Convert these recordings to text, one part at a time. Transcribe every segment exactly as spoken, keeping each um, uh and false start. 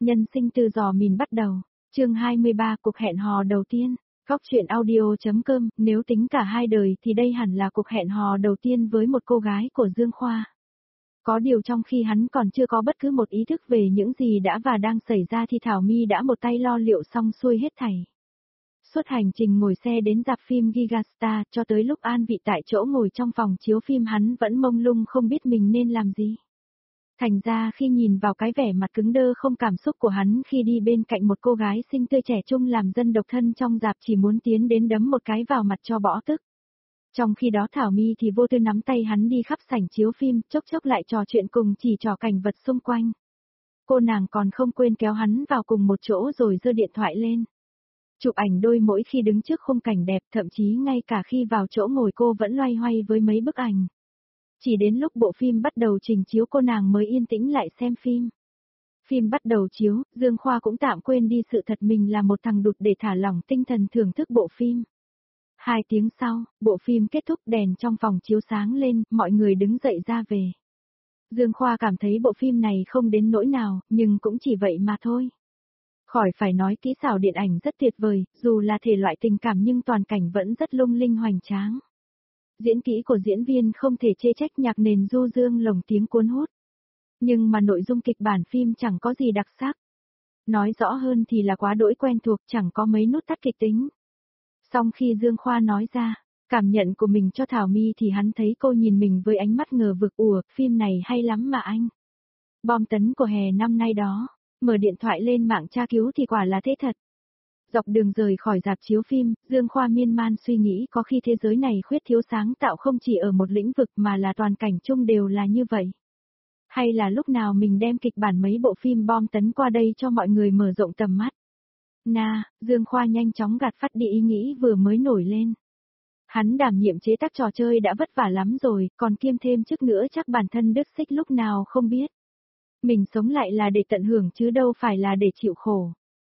Nhân sinh từ giò mìn bắt đầu, chương hai mươi ba cuộc hẹn hò đầu tiên, Góc truyện audio.com, nếu tính cả hai đời thì đây hẳn là cuộc hẹn hò đầu tiên với một cô gái của Dương Khoa. Có điều trong khi hắn còn chưa có bất cứ một ý thức về những gì đã và đang xảy ra thì Thảo My đã một tay lo liệu xong xuôi hết thảy. Suốt hành trình ngồi xe đến rạp phim Gigastar cho tới lúc an vị tại chỗ ngồi trong phòng chiếu phim hắn vẫn mông lung không biết mình nên làm gì. Thành ra khi nhìn vào cái vẻ mặt cứng đơ không cảm xúc của hắn khi đi bên cạnh một cô gái xinh tươi trẻ trung làm dân độc thân trong rạp chỉ muốn tiến đến đấm một cái vào mặt cho bỏ tức. Trong khi đó Thảo My thì vô tư nắm tay hắn đi khắp sảnh chiếu phim, chốc chốc lại trò chuyện cùng chỉ trò cảnh vật xung quanh. Cô nàng còn không quên kéo hắn vào cùng một chỗ rồi giơ điện thoại lên. Chụp ảnh đôi mỗi khi đứng trước khung cảnh đẹp, thậm chí ngay cả khi vào chỗ ngồi cô vẫn loay hoay với mấy bức ảnh. Chỉ đến lúc bộ phim bắt đầu trình chiếu cô nàng mới yên tĩnh lại xem phim. Phim bắt đầu chiếu, Dương Khoa cũng tạm quên đi sự thật mình là một thằng đụt để thả lỏng tinh thần thưởng thức bộ phim. Hai tiếng sau, bộ phim kết thúc, đèn trong phòng chiếu sáng lên, mọi người đứng dậy ra về. Dương Khoa cảm thấy bộ phim này không đến nỗi nào, nhưng cũng chỉ vậy mà thôi. Khỏi phải nói kỹ xảo điện ảnh rất tuyệt vời, dù là thể loại tình cảm nhưng toàn cảnh vẫn rất lung linh hoành tráng. Diễn kỹ của diễn viên không thể chê trách, nhạc nền du dương lồng tiếng cuốn hút. Nhưng mà nội dung kịch bản phim chẳng có gì đặc sắc. Nói rõ hơn thì là quá đỗi quen thuộc, chẳng có mấy nút thắt kịch tính. Song khi Dương Khoa nói ra cảm nhận của mình cho Thảo My thì hắn thấy cô nhìn mình với ánh mắt ngờ vực. Ủa, phim này hay lắm mà anh. Bom tấn của hè năm nay đó, mở điện thoại lên mạng tra cứu thì quả là thế thật. Dọc đường rời khỏi rạp chiếu phim, Dương Khoa miên man suy nghĩ có khi thế giới này khuyết thiếu sáng tạo không chỉ ở một lĩnh vực mà là toàn cảnh chung đều là như vậy. Hay là lúc nào mình đem kịch bản mấy bộ phim bom tấn qua đây cho mọi người mở rộng tầm mắt. Na, Dương Khoa nhanh chóng gạt phắt đi ý nghĩ vừa mới nổi lên. Hắn đảm nhiệm chế tác trò chơi đã vất vả lắm rồi, còn kiêm thêm chức nữa chắc bản thân đứt xích lúc nào không biết. Mình sống lại là để tận hưởng chứ đâu phải là để chịu khổ.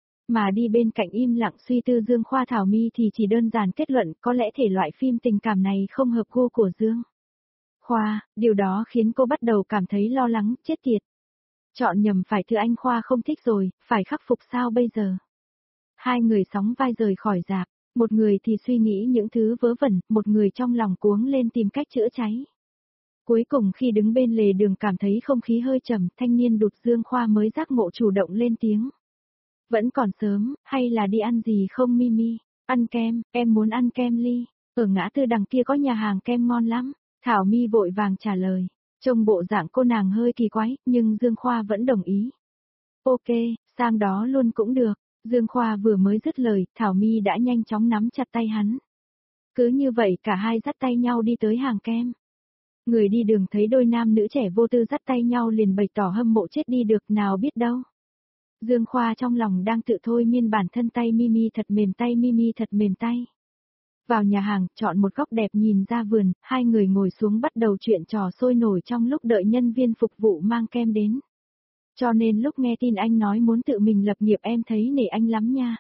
Mà đi bên cạnh im lặng suy tư Dương Khoa Thảo My thì chỉ đơn giản kết luận có lẽ thể loại phim tình cảm này không hợp gu của Dương Khoa, điều đó khiến cô bắt đầu cảm thấy lo lắng, chết tiệt. Chọn nhầm phải thứ anh Khoa không thích rồi, phải khắc phục sao bây giờ? Hai người sóng vai rời khỏi rạp, một người thì suy nghĩ những thứ vớ vẩn, một người trong lòng cuống lên tìm cách chữa cháy. Cuối cùng khi đứng bên lề đường cảm thấy không khí hơi trầm, thanh niên đụt Dương Khoa mới giác ngộ chủ động lên tiếng. Vẫn còn sớm, hay là đi ăn gì không Mimi? Ăn kem, em muốn ăn kem ly. Ở ngã tư đằng kia có nhà hàng kem ngon lắm. Thảo My vội vàng trả lời. Trông bộ dạng cô nàng hơi kỳ quái, nhưng Dương Khoa vẫn đồng ý. Ok, sang đó luôn cũng được. Dương Khoa vừa mới dứt lời, Thảo My đã nhanh chóng nắm chặt tay hắn. Cứ như vậy cả hai dắt tay nhau đi tới hàng kem. Người đi đường thấy đôi nam nữ trẻ vô tư dắt tay nhau liền bày tỏ hâm mộ chết đi được, nào biết đâu. Dương Khoa trong lòng đang tự thôi miên bản thân, tay Mimi thật mềm, tay Mimi thật mềm tay. Vào nhà hàng, chọn một góc đẹp nhìn ra vườn, hai người ngồi xuống bắt đầu chuyện trò sôi nổi trong lúc đợi nhân viên phục vụ mang kem đến. Cho nên lúc nghe tin anh nói muốn tự mình lập nghiệp em thấy nể anh lắm nha.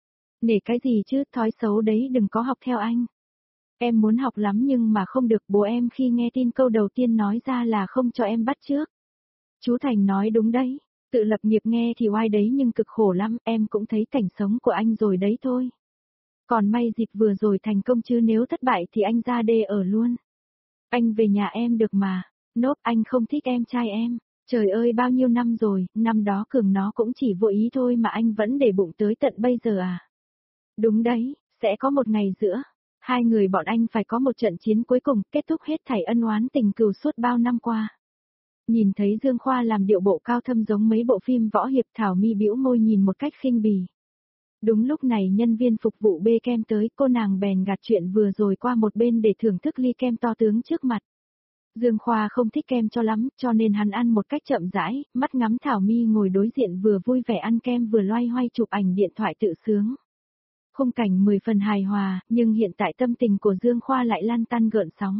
Nể cái gì chứ, thói xấu đấy đừng có học theo anh. Em muốn học lắm nhưng mà không được, bố em khi nghe tin câu đầu tiên nói ra là không cho em bắt chước. Chú Thành nói đúng đấy. Tự lập nghiệp nghe thì oai đấy nhưng cực khổ lắm, em cũng thấy cảnh sống của anh rồi đấy thôi. Còn may dịp vừa rồi thành công chứ nếu thất bại thì anh ra đê ở luôn. Anh về nhà em được mà, nốt anh không thích em trai em. Trời ơi bao nhiêu năm rồi, năm đó Cường nó cũng chỉ vô ý thôi mà anh vẫn để bụng tới tận bây giờ à. Đúng đấy, sẽ có một ngày giữa, hai người bọn anh phải có một trận chiến cuối cùng kết thúc hết thảy ân oán tình cừu suốt bao năm qua. Nhìn thấy Dương Khoa làm điệu bộ cao thâm giống mấy bộ phim võ hiệp, Thảo My bĩu môi nhìn một cách khinh bỉ. Đúng lúc này nhân viên phục vụ bê kem tới, cô nàng bèn gạt chuyện vừa rồi qua một bên để thưởng thức ly kem to tướng trước mặt. Dương Khoa không thích kem cho lắm, cho nên hắn ăn một cách chậm rãi, mắt ngắm Thảo My ngồi đối diện vừa vui vẻ ăn kem vừa loay hoay chụp ảnh điện thoại tự sướng. Khung cảnh mười phần hài hòa, nhưng hiện tại tâm tình của Dương Khoa lại lăn tăn gợn sóng.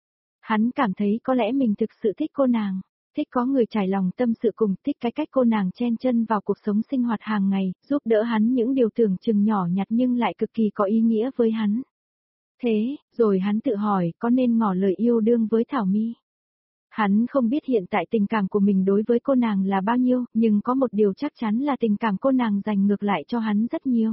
Hắn cảm thấy có lẽ mình thực sự thích cô nàng. Thích có người trải lòng tâm sự cùng, thích cái cách cô nàng chen chân vào cuộc sống sinh hoạt hàng ngày, giúp đỡ hắn những điều tưởng chừng nhỏ nhặt nhưng lại cực kỳ có ý nghĩa với hắn. Thế, rồi hắn tự hỏi có nên ngỏ lời yêu đương với Thảo My. Hắn không biết hiện tại tình cảm của mình đối với cô nàng là bao nhiêu, nhưng có một điều chắc chắn là tình cảm cô nàng dành ngược lại cho hắn rất nhiều.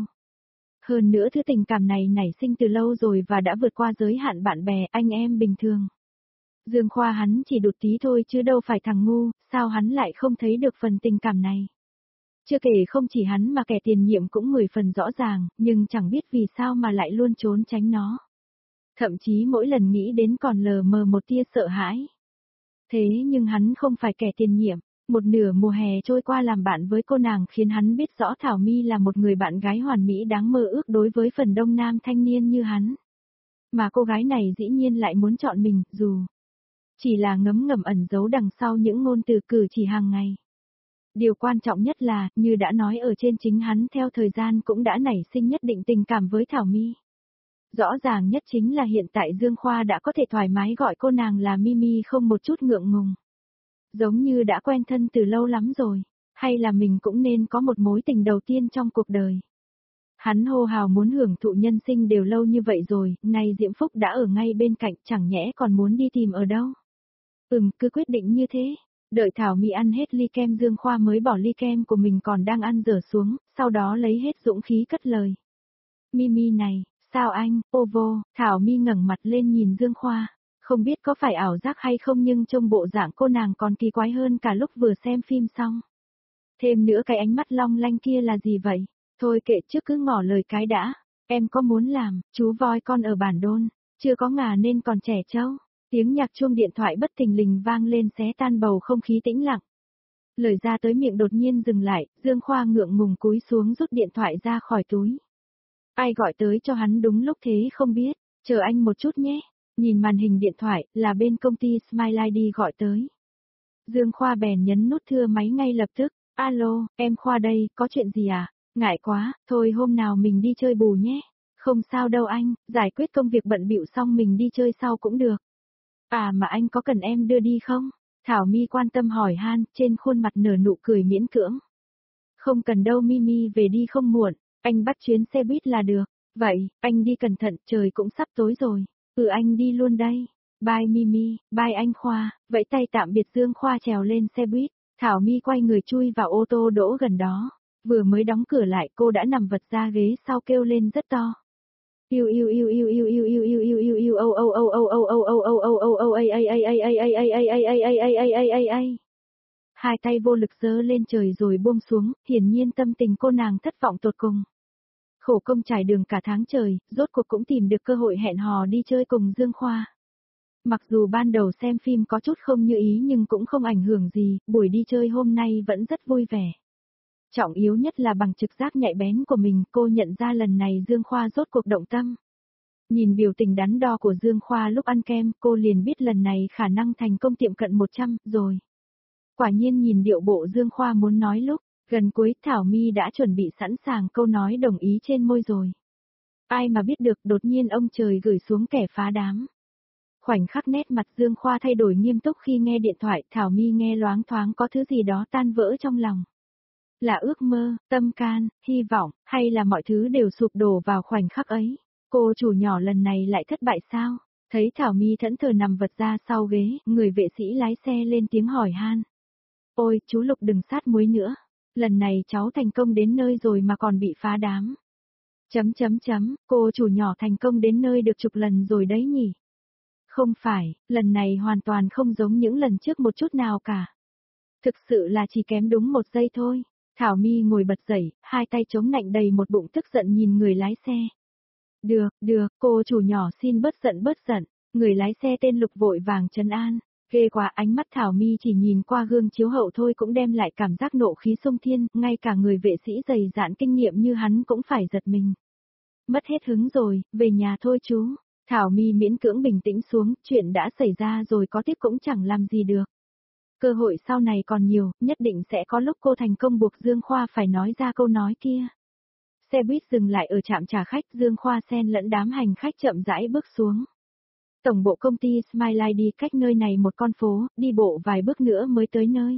Hơn nữa thứ tình cảm này nảy sinh từ lâu rồi và đã vượt qua giới hạn bạn bè, anh em bình thường. Dương Khoa hắn chỉ đụt tí thôi chứ đâu phải thằng ngu, sao hắn lại không thấy được phần tình cảm này. Chưa kể không chỉ hắn mà kẻ tiền nhiệm cũng mười phần rõ ràng, nhưng chẳng biết vì sao mà lại luôn trốn tránh nó. Thậm chí mỗi lần nghĩ đến còn lờ mờ một tia sợ hãi. Thế nhưng hắn không phải kẻ tiền nhiệm, một nửa mùa hè trôi qua làm bạn với cô nàng khiến hắn biết rõ Thảo My là một người bạn gái hoàn mỹ đáng mơ ước đối với phần đông nam thanh niên như hắn. Mà cô gái này dĩ nhiên lại muốn chọn mình, dù chỉ là ngấm ngầm ẩn giấu đằng sau những ngôn từ cử chỉ hàng ngày. Điều quan trọng nhất là, như đã nói ở trên, chính hắn theo thời gian cũng đã nảy sinh nhất định tình cảm với Thảo My. Rõ ràng nhất chính là hiện tại Dương Khoa đã có thể thoải mái gọi cô nàng là Mimi không một chút ngượng ngùng. Giống như đã quen thân từ lâu lắm rồi, hay là mình cũng nên có một mối tình đầu tiên trong cuộc đời. Hắn hô hào muốn hưởng thụ nhân sinh đều lâu như vậy rồi, nay Diễm Phúc đã ở ngay bên cạnh, chẳng nhẽ còn muốn đi tìm ở đâu. Ừm, cứ quyết định như thế. Đợi Thảo My ăn hết ly kem, Dương Khoa mới bỏ ly kem của mình còn đang ăn dở xuống, sau đó lấy hết dũng khí cất lời. Mimi này, sao anh, ô vô, Thảo My ngẩng mặt lên nhìn Dương Khoa, không biết có phải ảo giác hay không nhưng trông bộ dạng cô nàng còn kỳ quái hơn cả lúc vừa xem phim xong. Thêm nữa cái ánh mắt long lanh kia là gì vậy? Thôi kệ trước cứ ngỏ lời cái đã, em có muốn làm, chú voi con ở bản đôn, chưa có ngà nên còn trẻ trâu. Tiếng nhạc chuông điện thoại bất thình lình vang lên xé tan bầu không khí tĩnh lặng. Lời ra tới miệng đột nhiên dừng lại, Dương Khoa ngượng ngùng cúi xuống rút điện thoại ra khỏi túi. Ai gọi tới cho hắn đúng lúc thế không biết, chờ anh một chút nhé. Nhìn màn hình điện thoại, là bên công ty Smile i đê gọi tới. Dương Khoa bèn nhấn nút thưa máy ngay lập tức. Alo, em Khoa đây, có chuyện gì à? Ngại quá, thôi hôm nào mình đi chơi bù nhé. Không sao đâu anh, giải quyết công việc bận bịu xong mình đi chơi sau cũng được. À mà anh có cần em đưa đi không? Thảo My quan tâm hỏi han, trên khuôn mặt nở nụ cười miễn cưỡng. Không cần đâu Mimi, về đi không muộn, anh bắt chuyến xe buýt là được. Vậy, anh đi cẩn thận, trời cũng sắp tối rồi. Ừ anh đi luôn đây. Bye Mimi, bye anh Khoa, vẫy tay tạm biệt. Dương Khoa trèo lên xe buýt, Thảo My quay người chui vào ô tô đỗ gần đó. Vừa mới đóng cửa lại cô đã nằm vật ra ghế sau kêu lên rất to. Yêu yêu yêu yêu yêu yêu yêu yêu yêu yêu yêu ô ô ô ô ô ô ô ô ô ô ô ai ai ai ai ai ai ai ai ai ai ai ai ai ai ai ai. Hai tay vô lực giơ lên trời rồi buông xuống, hiển nhiên tâm tình cô nàng thất vọng tột cùng. Khổ công trải đường cả tháng trời, rốt cuộc cũng tìm được cơ hội hẹn hò đi chơi cùng Dương Khoa. Mặc dù ban đầu xem phim có chút không như ý nhưng cũng không ảnh hưởng gì, buổi đi chơi hôm nay vẫn rất vui vẻ. Trọng yếu nhất là bằng trực giác nhạy bén của mình, cô nhận ra lần này Dương Khoa rốt cuộc động tâm. Nhìn biểu tình đắn đo của Dương Khoa lúc ăn kem, cô liền biết lần này khả năng thành công tiệm cận một trăm rồi. Quả nhiên nhìn điệu bộ Dương Khoa muốn nói lúc gần cuối, Thảo My đã chuẩn bị sẵn sàng câu nói đồng ý trên môi rồi. Ai mà biết được đột nhiên ông trời gửi xuống kẻ phá đám. Khoảnh khắc nét mặt Dương Khoa thay đổi nghiêm túc khi nghe điện thoại, Thảo My nghe loáng thoáng có thứ gì đó tan vỡ trong lòng. Là ước mơ, tâm can, hy vọng, hay là mọi thứ đều sụp đổ vào khoảnh khắc ấy? Cô chủ nhỏ lần này lại thất bại sao? Thấy Thảo My thẫn thờ nằm vật ra sau ghế, người vệ sĩ lái xe lên tiếng hỏi han. Ôi, chú Lục đừng sát muối nữa. Lần này cháu thành công đến nơi rồi mà còn bị phá đám. Chấm chấm chấm, cô chủ nhỏ thành công đến nơi được chục lần rồi đấy nhỉ? Không phải, lần này hoàn toàn không giống những lần trước một chút nào cả. Thực sự là chỉ kém đúng một giây thôi. Thảo My ngồi bật dậy, hai tay chống nạnh đầy một bụng tức giận nhìn người lái xe. Được, được, cô chủ nhỏ xin bớt giận bớt giận. Người lái xe tên Lục vội vàng trấn an. Ghê quá, ánh mắt Thảo My chỉ nhìn qua gương chiếu hậu thôi cũng đem lại cảm giác nộ khí xông thiên, ngay cả người vệ sĩ dày dạn kinh nghiệm như hắn cũng phải giật mình. Mất hết hứng rồi, về nhà thôi chú. Thảo My miễn cưỡng bình tĩnh xuống, chuyện đã xảy ra rồi có tiếp cũng chẳng làm gì được. Cơ hội sau này còn nhiều, nhất định sẽ có lúc cô thành công buộc Dương Khoa phải nói ra câu nói kia. Xe buýt dừng lại ở trạm trả khách, Dương Khoa xen lẫn đám hành khách chậm rãi bước xuống. Tổng bộ công ty Smile i đê cách nơi này một con phố, đi bộ vài bước nữa mới tới nơi.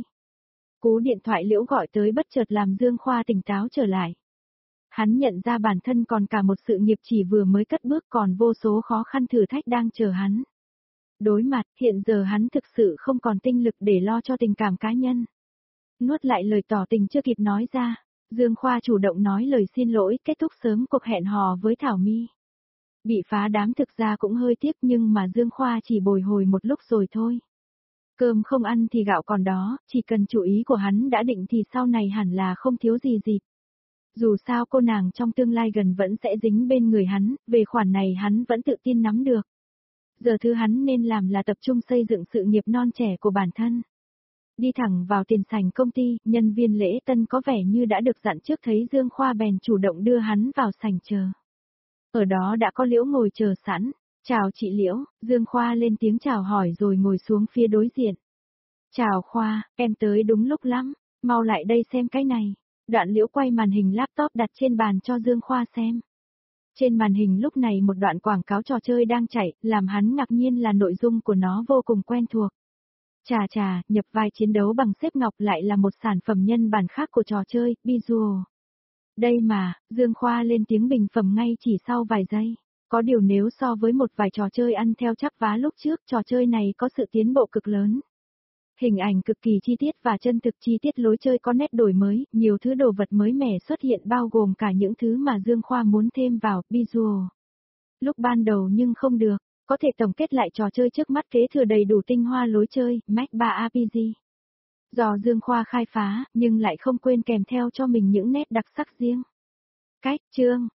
Cú điện thoại liễu gọi tới bất chợt làm Dương Khoa tỉnh táo trở lại. Hắn nhận ra bản thân còn cả một sự nghiệp chỉ vừa mới cất bước, còn vô số khó khăn thử thách đang chờ hắn. Đối mặt, hiện giờ hắn thực sự không còn tinh lực để lo cho tình cảm cá nhân. Nuốt lại lời tỏ tình chưa kịp nói ra, Dương Khoa chủ động nói lời xin lỗi, kết thúc sớm cuộc hẹn hò với Thảo My. Bị phá đám thực ra cũng hơi tiếc nhưng mà Dương Khoa chỉ bồi hồi một lúc rồi thôi. Cơm không ăn thì gạo còn đó, chỉ cần chủ ý của hắn đã định thì sau này hẳn là không thiếu gì gì. Dù sao cô nàng trong tương lai gần vẫn sẽ dính bên người hắn, về khoản này hắn vẫn tự tin nắm được. Giờ thứ hắn nên làm là tập trung xây dựng sự nghiệp non trẻ của bản thân. Đi thẳng vào tiền sảnh công ty, nhân viên lễ tân có vẻ như đã được dặn trước thấy Dương Khoa bèn chủ động đưa hắn vào sảnh chờ. Ở đó đã có Liễu ngồi chờ sẵn. Chào chị Liễu, Dương Khoa lên tiếng chào hỏi rồi ngồi xuống phía đối diện. Chào Khoa, em tới đúng lúc lắm, mau lại đây xem cái này. Đoạn Liễu quay màn hình laptop đặt trên bàn cho Dương Khoa xem. Trên màn hình lúc này một đoạn quảng cáo trò chơi đang chạy, làm hắn ngạc nhiên là nội dung của nó vô cùng quen thuộc. Chà chà, nhập vai chiến đấu bằng xếp ngọc lại là một sản phẩm nhân bản khác của trò chơi, Visual. Đây mà, Dương Khoa lên tiếng bình phẩm ngay chỉ sau vài giây. Có điều nếu so với một vài trò chơi ăn theo chắc vá lúc trước, trò chơi này có sự tiến bộ cực lớn. Hình ảnh cực kỳ chi tiết và chân thực, chi tiết lối chơi có nét đổi mới, nhiều thứ đồ vật mới mẻ xuất hiện bao gồm cả những thứ mà Dương Khoa muốn thêm vào Visual. Lúc ban đầu nhưng không được, có thể tổng kết lại trò chơi trước mắt kế thừa đầy đủ tinh hoa lối chơi, Mac ba rờ pê giê. Do Dương Khoa khai phá, nhưng lại không quên kèm theo cho mình những nét đặc sắc riêng. Cách, chương,